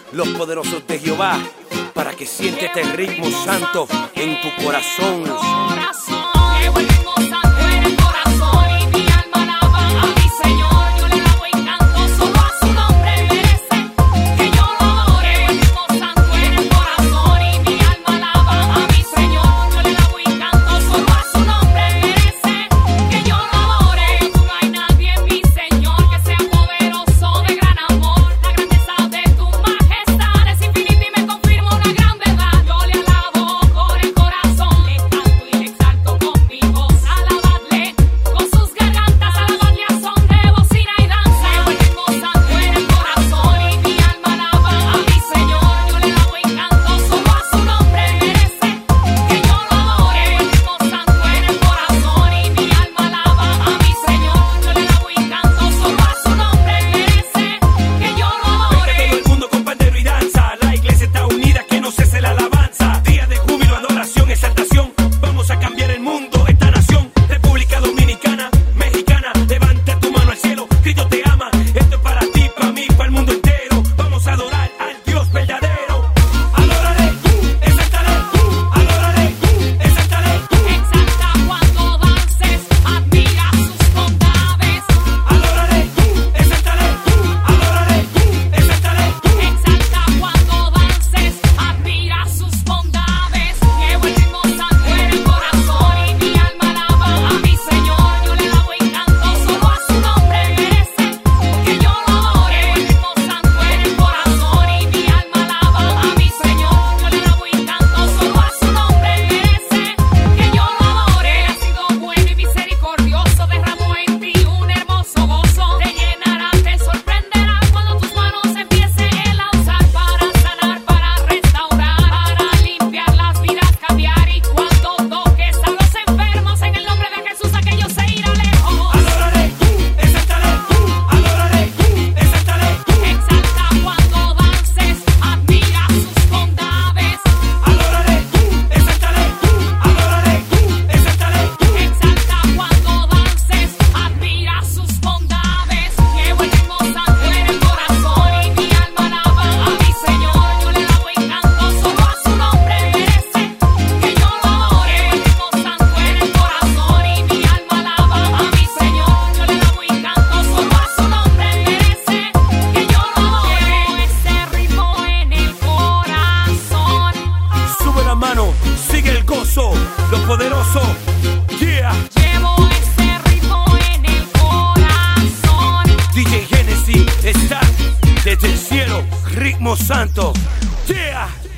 los poderosos de Jehová, para que siente este ritmo santo en tu corazón. Sigue el gozo, lo poderoso, yeah. Llevo ese ritmo en el corazón. DJ Genesis está desde el cielo, ritmo santo, yeah.